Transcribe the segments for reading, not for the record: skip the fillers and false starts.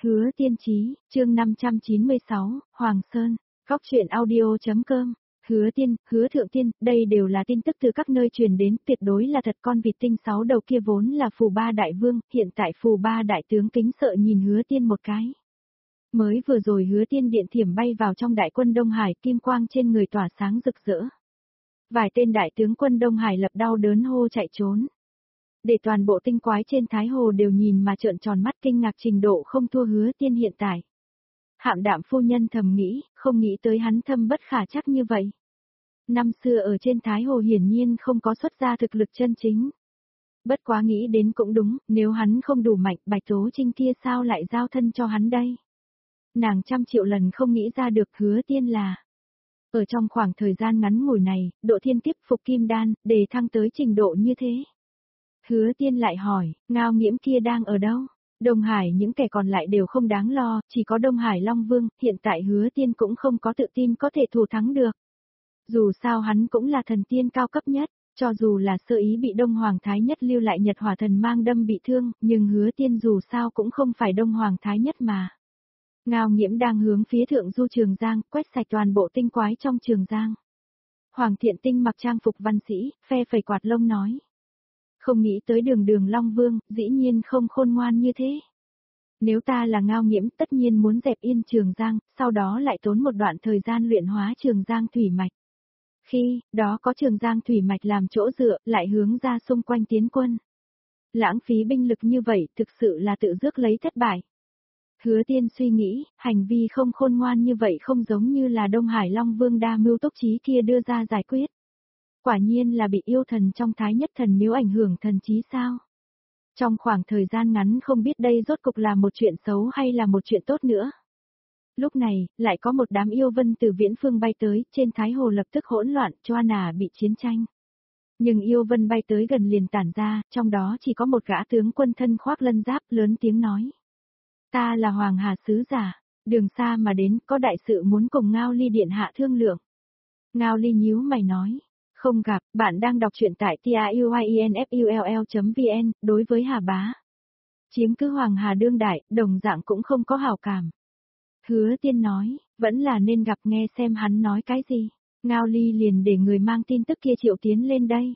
Hứa Tiên Chí, chương 596, Hoàng Sơn, Góc truyện audio.com. Hứa Tiên, Hứa Thượng Tiên, đây đều là tin tức từ các nơi truyền đến, tuyệt đối là thật. Con vịt tinh 6 đầu kia vốn là Phù Ba Đại Vương, hiện tại Phù Ba Đại Tướng kính sợ nhìn Hứa Tiên một cái. Mới vừa rồi Hứa Tiên điện thiểm bay vào trong đại quân Đông Hải, kim quang trên người tỏa sáng rực rỡ. Vài tên đại tướng quân Đông Hải lập đau đớn hô chạy trốn. Để toàn bộ tinh quái trên Thái Hồ đều nhìn mà trợn tròn mắt kinh ngạc, trình độ không thua Hứa Tiên hiện tại. Hạm Đạm phu nhân thầm nghĩ, không nghĩ tới hắn thâm bất khả chắc như vậy. Năm xưa ở trên Thái Hồ hiển nhiên không có xuất ra thực lực chân chính. Bất quá nghĩ đến cũng đúng, nếu hắn không đủ mạnh, Bạch Tố Trinh kia sao lại giao thân cho hắn đây? Nàng trăm triệu lần không nghĩ ra được Hứa Tiên là. Ở trong khoảng thời gian ngắn ngủi này, độ thiên tiếp phục kim đan, đề thăng tới trình độ như thế. Hứa Tiên lại hỏi, Ngao Nghiễm kia đang ở đâu? Đông Hải những kẻ còn lại đều không đáng lo, chỉ có Đông Hải Long Vương, hiện tại Hứa Tiên cũng không có tự tin có thể thủ thắng được. Dù sao hắn cũng là thần tiên cao cấp nhất, cho dù là sơ ý bị Đông Hoàng Thái Nhất lưu lại Nhật Hỏa Thần mang đâm bị thương, nhưng Hứa Tiên dù sao cũng không phải Đông Hoàng Thái Nhất mà. Ngao Nghiễm đang hướng phía thượng du Trường Giang, quét sạch toàn bộ tinh quái trong Trường Giang. Hoàng Thiện Tinh mặc trang phục văn sĩ, phe phẩy quạt lông nói. Không nghĩ tới Đường Long Vương, dĩ nhiên không khôn ngoan như thế. Nếu ta là Ngao Nghiễm tất nhiên muốn dẹp yên Trường Giang, sau đó lại tốn một đoạn thời gian luyện hóa Trường Giang thủy mạch. Khi đó có Trường Giang thủy mạch làm chỗ dựa, lại hướng ra xung quanh tiến quân. Lãng phí binh lực như vậy thực sự là tự rước lấy thất bại. Hứa Tiên suy nghĩ, hành vi không khôn ngoan như vậy không giống như là Đông Hải Long Vương đa mưu túc trí kia đưa ra giải quyết. Quả nhiên là bị yêu thần trong Thái Nhất Thần miếu ảnh hưởng thần trí sao? Trong khoảng thời gian ngắn không biết đây rốt cục là một chuyện xấu hay là một chuyện tốt nữa. Lúc này, lại có một đám yêu vân từ viễn phương bay tới, trên Thái Hồ lập tức hỗn loạn, Choana bị chiến tranh. Nhưng yêu vân bay tới gần liền tản ra, trong đó chỉ có một gã tướng quân thân khoác lân giáp, lớn tiếng nói. Ta là Hoàng Hà sứ giả, đường xa mà đến, có đại sự muốn cùng Ngao Ly điện hạ thương lượng. Ngao Ly nhíu mày nói. Không gặp, bạn đang đọc truyện tại tiuinfull.vn, đối với Hà Bá. Chiếm cứ Hoàng Hà đương đại, đồng dạng cũng không có hảo cảm. Hứa Tiên nói, vẫn là nên gặp, nghe xem hắn nói cái gì. Ngao Ly liền để người mang tin tức kia triệu tiến lên đây.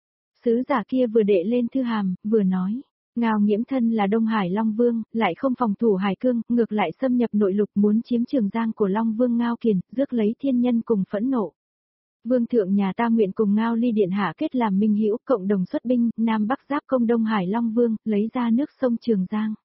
Sứ giả kia vừa đệ lên thư hàm, vừa nói. Ngao Nghiễm thân là Đông Hải Long Vương, lại không phòng thủ Hải Cương, ngược lại xâm nhập nội lục muốn chiếm Trường Giang của Long Vương Ngao Kiền, rước lấy thiên nhân cùng phẫn nộ. Vương thượng nhà ta nguyện cùng Ngao Ly điện hạ kết làm minh hữu, cộng đồng xuất binh, Nam Bắc giáp công Đông Hải Long Vương, lấy ra nước sông Trường Giang.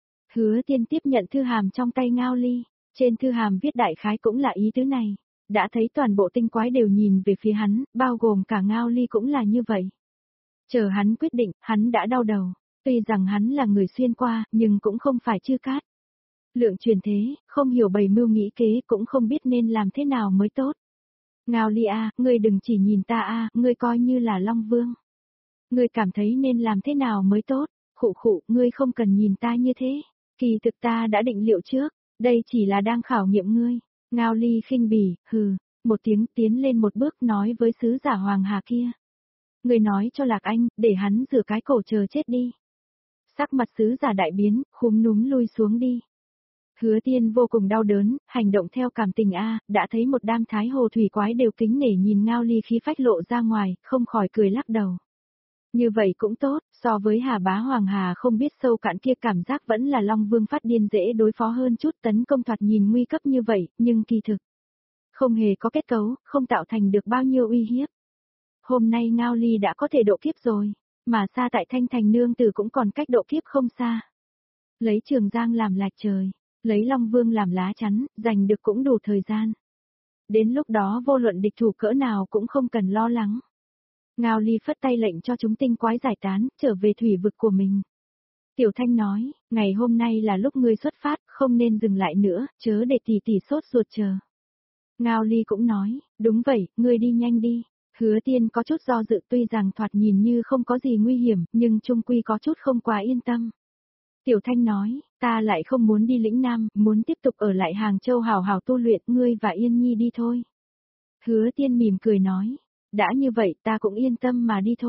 Hứa Tiên tiếp nhận thư hàm trong tay Ngao Ly, trên thư hàm viết đại khái cũng là ý tứ này. Đã thấy toàn bộ tinh quái đều nhìn về phía hắn, bao gồm cả Ngao Ly cũng là như vậy. Chờ hắn quyết định, hắn đã đau đầu. Tuy rằng hắn là người xuyên qua, nhưng cũng không phải chư cát. Lượng truyền thế, không hiểu bày mưu nghĩ kế, cũng không biết nên làm thế nào mới tốt. Ngao Ly a, ngươi đừng chỉ nhìn ta a, ngươi coi như là Long Vương. Ngươi cảm thấy nên làm thế nào mới tốt, khụ, ngươi không cần nhìn ta như thế. Kỳ thực ta đã định liệu trước, đây chỉ là đang khảo nghiệm ngươi. Ngao Ly khinh bỉ, hừ, một tiếng tiến lên một bước nói với sứ giả Hoàng Hà kia. Ngươi nói cho Lạc Anh, để hắn rửa cái cổ chờ chết đi. Sắc mặt sứ giả đại biến, khúm núm lui xuống đi. Hứa Tiên vô cùng đau đớn, hành động theo cảm tình đã thấy một đám Thái Hồ thủy quái đều kính nể nhìn Ngao Ly khí phách lộ ra ngoài, không khỏi cười lắc đầu. Như vậy cũng tốt, so với Hà Bá Hoàng Hà không biết sâu cạn kia cảm giác vẫn là Long Vương phát điên dễ đối phó hơn chút, tấn công thoạt nhìn nguy cấp như vậy, nhưng kỳ thực không hề có kết cấu, không tạo thành được bao nhiêu uy hiếp. Hôm nay Ngao Ly đã có thể độ kiếp rồi, mà xa tại Thanh Thành nương tử cũng còn cách độ kiếp không xa. Lấy Trường Giang làm lạch trời. Lấy Long Vương làm lá chắn, giành được cũng đủ thời gian. Đến lúc đó vô luận địch thủ cỡ nào cũng không cần lo lắng. Ngao Ly phất tay lệnh cho chúng tinh quái giải tán, trở về thủy vực của mình. Tiểu Thanh nói, ngày hôm nay là lúc ngươi xuất phát, không nên dừng lại nữa, chớ để tỷ sốt ruột chờ. Ngao Ly cũng nói, đúng vậy, ngươi đi nhanh đi. Hứa Tiên có chút do dự, tuy rằng thoạt nhìn như không có gì nguy hiểm, nhưng chung quy có chút không quá yên tâm. Tiểu Thanh nói, ta lại không muốn đi lĩnh Nam, muốn tiếp tục ở lại Hàng Châu hào hào tu luyện, ngươi và Yên Nhi đi thôi. Hứa Tiên mỉm cười nói, đã như vậy ta cũng yên tâm mà đi thôi.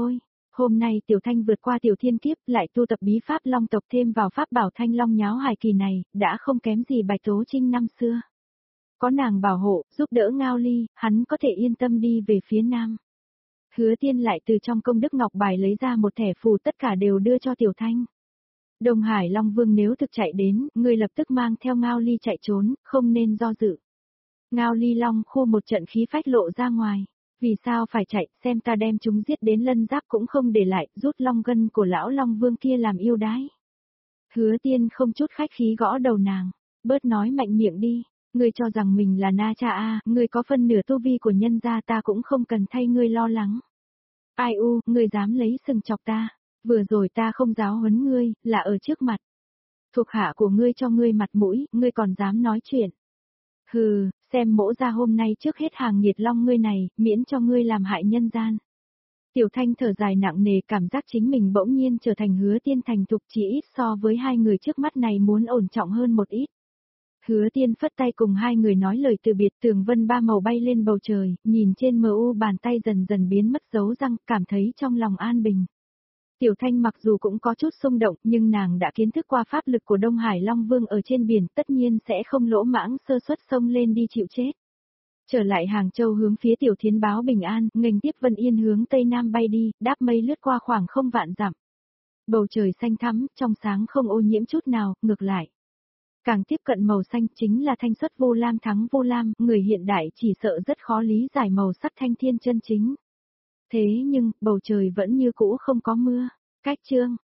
Hôm nay Tiểu Thanh vượt qua Tiểu Thiên Kiếp, lại tu tập bí pháp Long tộc thêm vào pháp bảo Thanh Long nháo hài kỳ này, đã không kém gì Bạch Tố Trinh năm xưa. Có nàng bảo hộ, giúp đỡ Ngao Ly, hắn có thể yên tâm đi về phía nam. Hứa Tiên lại từ trong công đức ngọc bài lấy ra một thẻ phù, tất cả đều đưa cho Tiểu Thanh. Đông Hải Long Vương nếu thực chạy đến, người lập tức mang theo Ngao Ly chạy trốn, không nên do dự. Ngao Ly Long khu một trận khí phách lộ ra ngoài. Vì sao phải chạy, xem ta đem chúng giết đến lân giáp cũng không để lại, rút long gân của lão Long Vương kia làm yêu đái. Hứa Tiên không chút khách khí gõ đầu nàng. Bớt nói mạnh miệng đi. Ngươi cho rằng mình là Na Cha A, ngươi có phân nửa tu vi của nhân gia, ta cũng không cần thay ngươi lo lắng. Ai u, ngươi dám lấy sừng chọc ta. Vừa rồi ta không giáo huấn ngươi, là ở trước mặt. Thuộc hạ của ngươi cho ngươi mặt mũi, ngươi còn dám nói chuyện. Hừ, xem mỗ ra hôm nay trước hết hàng nghiệt long ngươi này, miễn cho ngươi làm hại nhân gian. Tiểu Thanh thở dài nặng nề, cảm giác chính mình bỗng nhiên trở thành Hứa Tiên thành thục, chỉ ít so với hai người trước mắt này muốn ổn trọng hơn một ít. Hứa Tiên phất tay cùng hai người nói lời từ biệt, tường vân ba màu bay lên bầu trời, nhìn trên mờ u bàn tay dần dần biến mất dấu răng, cảm thấy trong lòng an bình. Tiểu Thanh mặc dù cũng có chút xung động, nhưng nàng đã kiến thức qua pháp lực của Đông Hải Long Vương ở trên biển, tất nhiên sẽ không lỗ mãng sơ suất xông lên đi chịu chết. Trở lại Hàng Châu hướng phía Tiểu Thiến báo bình an, nghênh tiếp Vân Yên hướng tây nam bay đi, đáp mây lướt qua khoảng không vạn dặm. Bầu trời xanh thắm, trong sáng không ô nhiễm chút nào, ngược lại. Càng tiếp cận màu xanh chính là thanh xuất vô lam thắng vô lam, người hiện đại chỉ sợ rất khó lý giải màu sắc thanh thiên chân chính. Thế nhưng, bầu trời vẫn như cũ không có mưa. Cách chương